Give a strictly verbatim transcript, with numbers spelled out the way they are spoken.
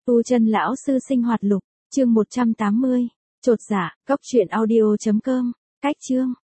Tu chân lão sư sinh hoạt lục, chương một trăm tám mươi. Chột dạ, cốc truyện audio chấm com, cách chương.